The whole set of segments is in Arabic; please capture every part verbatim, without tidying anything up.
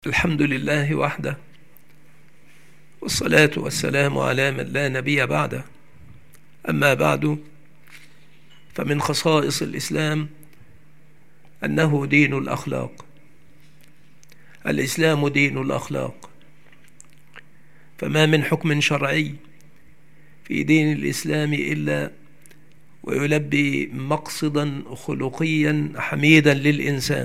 الحمد لله وحده، والصلاة والسلام على من لا نبي بعده. أما بعد، فمن خصائص الإسلام أنه دين الأخلاق. الإسلام دين الأخلاق، فما من حكم شرعي في دين الإسلام إلا ويلبي مقصدا خلقيا حميدا للإنسان.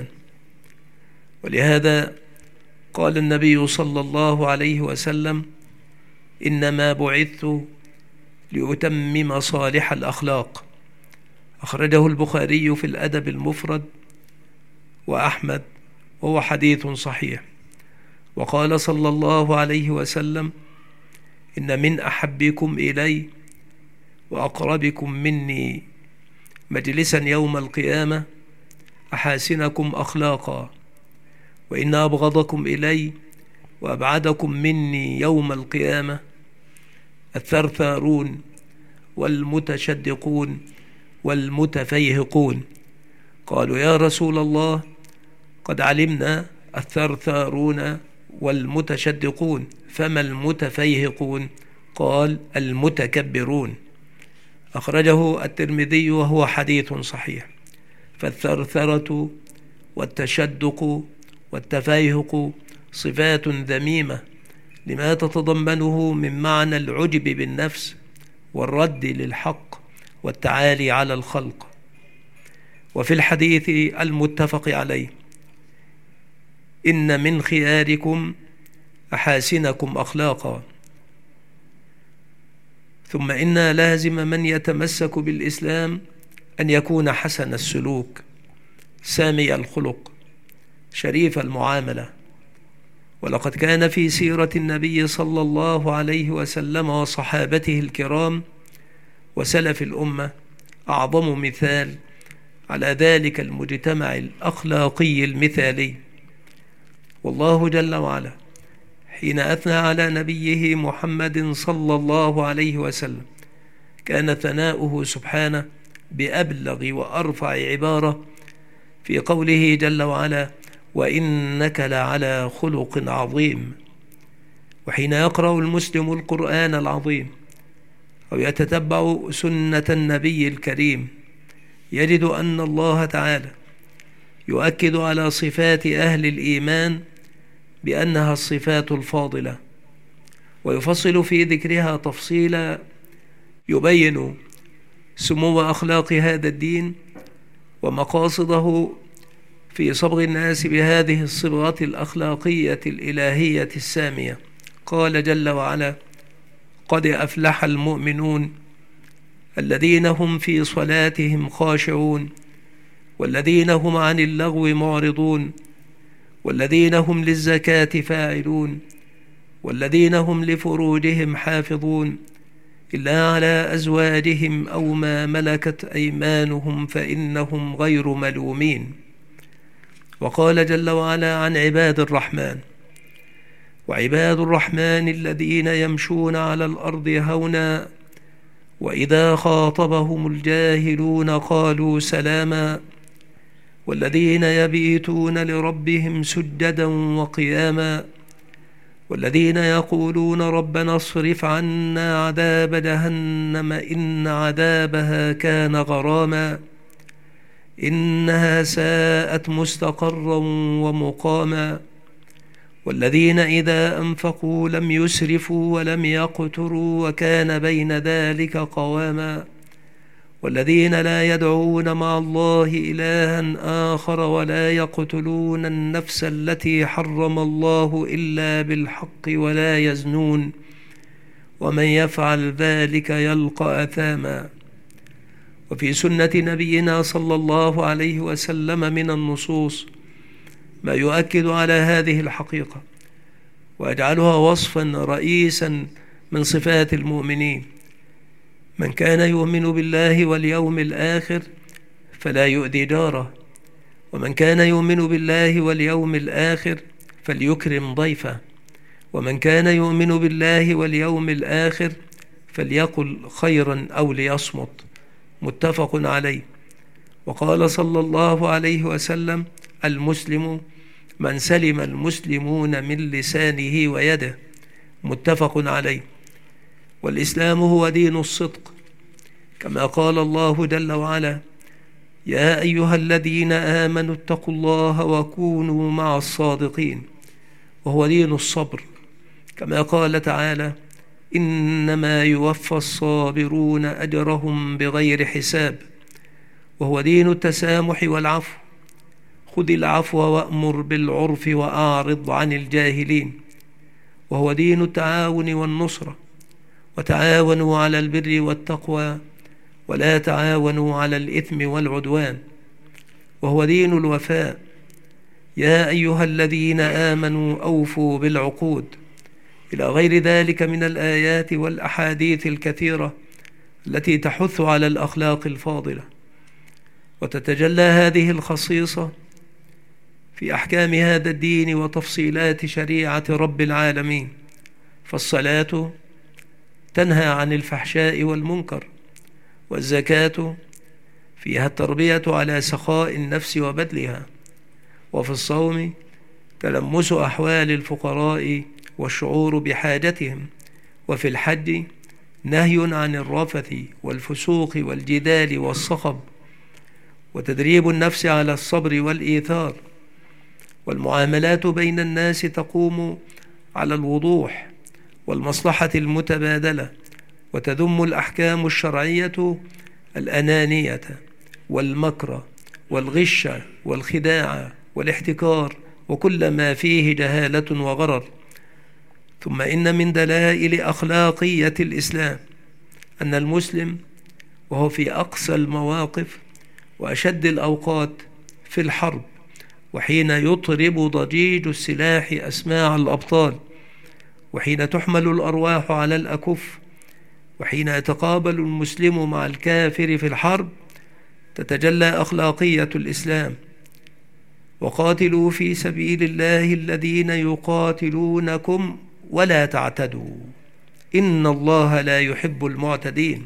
ولهذا قال النبي صلى الله عليه وسلم: إنما بعثت لأتمم صالح الأخلاق. أخرجه البخاري في الأدب المفرد وأحمد، وهو حديث صحيح. وقال صلى الله عليه وسلم: إن من أحبكم إلي وأقربكم مني مجلسا يوم القيامة أحاسنكم أخلاقا، وإن أبغضكم إلي وأبعدكم مني يوم القيامة الثرثارون والمتشدقون والمتفيهقون. قالوا: يا رسول الله، قد علمنا الثرثارون والمتشدقون، فما المتفيهقون؟ قال: المتكبرون. أخرجه الترمذي وهو حديث صحيح. فالثرثرة والتشدق والتفيهق صفات ذميمة لما تتضمنه من معنى العجب بالنفس والرد للحق والتعالي على الخلق. وفي الحديث المتفق عليه: إن من خياركم أحاسنكم أخلاقا. ثم إن لازم من يتمسك بالإسلام أن يكون حسن السلوك، سامي الخلق، شريف المعاملة. ولقد كان في سيرة النبي صلى الله عليه وسلم وصحابته الكرام وسلف الأمة أعظم مثال على ذلك المجتمع الأخلاقي المثالي. والله جل وعلا حين أثنى على نبيه محمد صلى الله عليه وسلم كان ثناؤه سبحانه بأبلغ وأرفع عبارة في قوله جل وعلا: وإنك لعلى خلق عظيم. وحين يقرأ المسلم القرآن العظيم أو يتتبع سنة النبي الكريم يجد أن الله تعالى يؤكد على صفات أهل الإيمان بأنها الصفات الفاضلة، ويفصل في ذكرها تفصيلا يبين سمو أخلاق هذا الدين ومقاصده في صبغ الناس بهذه الصبغات الأخلاقية الإلهية السامية. قال جل وعلا: قد أفلح المؤمنون الذين هم في صلاتهم خاشعون والذين هم عن اللغو معرضون والذين هم للزكاة فاعلون والذين هم لفروجهم حافظون إلا على أزواجهم أو ما ملكت أيمانهم فإنهم غير ملومين. وقال جل وعلا عن عباد الرحمن: وعباد الرحمن الذين يمشون على الأرض هونا وإذا خاطبهم الجاهلون قالوا سلاما والذين يبيتون لربهم سجدا وقياما والذين يقولون ربنا اصرف عنا عذاب جهنم إن عذابها كان غراما إنها ساءت مستقرا ومقاما والذين إذا أنفقوا لم يسرفوا ولم يقتروا وكان بين ذلك قواما والذين لا يدعون مع الله إلها آخر ولا يقتلون النفس التي حرم الله إلا بالحق ولا يزنون ومن يفعل ذلك يلقى أثاما. وفي سنة نبينا صلى الله عليه وسلم من النصوص ما يؤكد على هذه الحقيقة ويجعلها وصفا رئيسا من صفات المؤمنين: من كان يؤمن بالله واليوم الآخر فلا يؤذي جاره، ومن كان يؤمن بالله واليوم الآخر فليكرم ضيفه، ومن كان يؤمن بالله واليوم الآخر فليقل خيرا أو ليصمت. متفق عليه. وقال صلى الله عليه وسلم: المسلم من سلم المسلمون من لسانه ويده، متفق عليه. والإسلام هو دين الصدق، كما قال الله جل وعلا: يا أيها الذين آمنوا اتقوا الله وكونوا مع الصادقين. وهو دين الصبر، كما قال تعالى: إنما يوفى الصابرون أجرهم بغير حساب. وهو دين التسامح والعفو، خذ العفو وأمر بالعرف وأعرض عن الجاهلين. وهو دين التعاون والنصرة، وتعاونوا على البر والتقوى ولا تعاونوا على الإثم والعدوان. وهو دين الوفاء، يا أيها الذين آمنوا أوفوا بالعقود، إلى غير ذلك من الآيات والأحاديث الكثيرة التي تحث على الأخلاق الفاضلة. وتتجلى هذه الخصيصة في أحكام هذا الدين وتفصيلات شريعة رب العالمين. فالصلاة تنهى عن الفحشاء والمنكر، والزكاة فيها التربية على سخاء النفس وبذلها، وفي الصوم تلمس أحوال الفقراء والشعور بحاجتهم، وفي الحج نهي عن الرفث والفسوق والجدال والصخب، وتدريب النفس على الصبر والإيثار. والمعاملات بين الناس تقوم على الوضوح والمصلحة المتبادلة، وتذم الأحكام الشرعية الأنانية والمكر والغش والخداع والاحتكار وكل ما فيه جهالة وغرر. ثم إن من دلائل أخلاقية الإسلام أن المسلم وهو في أقصى المواقف وأشد الأوقات في الحرب، وحين يطرب ضجيج السلاح أسماع الأبطال، وحين تحمل الأرواح على الأكف، وحين يتقابل المسلم مع الكافر في الحرب، تتجلى أخلاقية الإسلام. وقاتلوا في سبيل الله الذين يقاتلونكم ولا تعتدوا إن الله لا يحب المعتدين.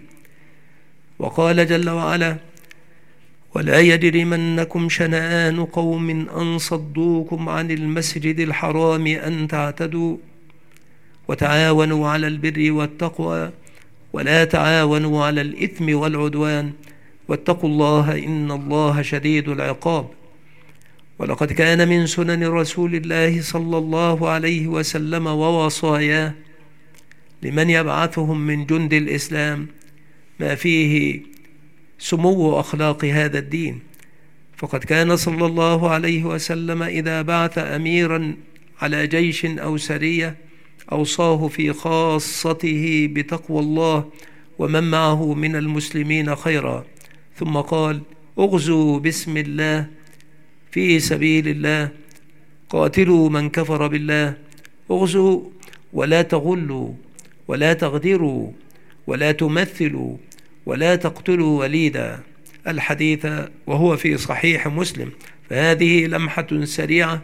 وقال جل وعلا: ولا يجرمنكم شنآن قوم أن صدوكم عن المسجد الحرام أن تعتدوا وتعاونوا على البر والتقوى ولا تعاونوا على الإثم والعدوان واتقوا الله إن الله شديد العقاب. ولقد كان من سنن رسول الله صلى الله عليه وسلم ووصاياه لمن يبعثهم من جند الإسلام ما فيه سمو أخلاق هذا الدين. فقد كان صلى الله عليه وسلم إذا بعث أميرا على جيش أو سرية أوصاه في خاصته بتقوى الله ومن معه من المسلمين خيرا، ثم قال: اغزوا بسم الله في سبيل الله، قاتلوا من كفر بالله، اغزوا ولا تغلوا ولا تغدروا ولا تمثلوا ولا تقتلوا وليدا. الحديث وهو في صحيح مسلم. فهذه لمحة سريعة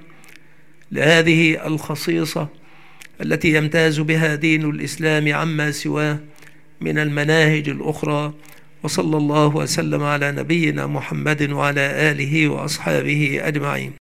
لهذه الخصيصة التي يمتاز بها دين الإسلام عما سواه من المناهج الأخرى. وصلى الله وسلم على نبينا محمد وعلى آله وأصحابه أجمعين.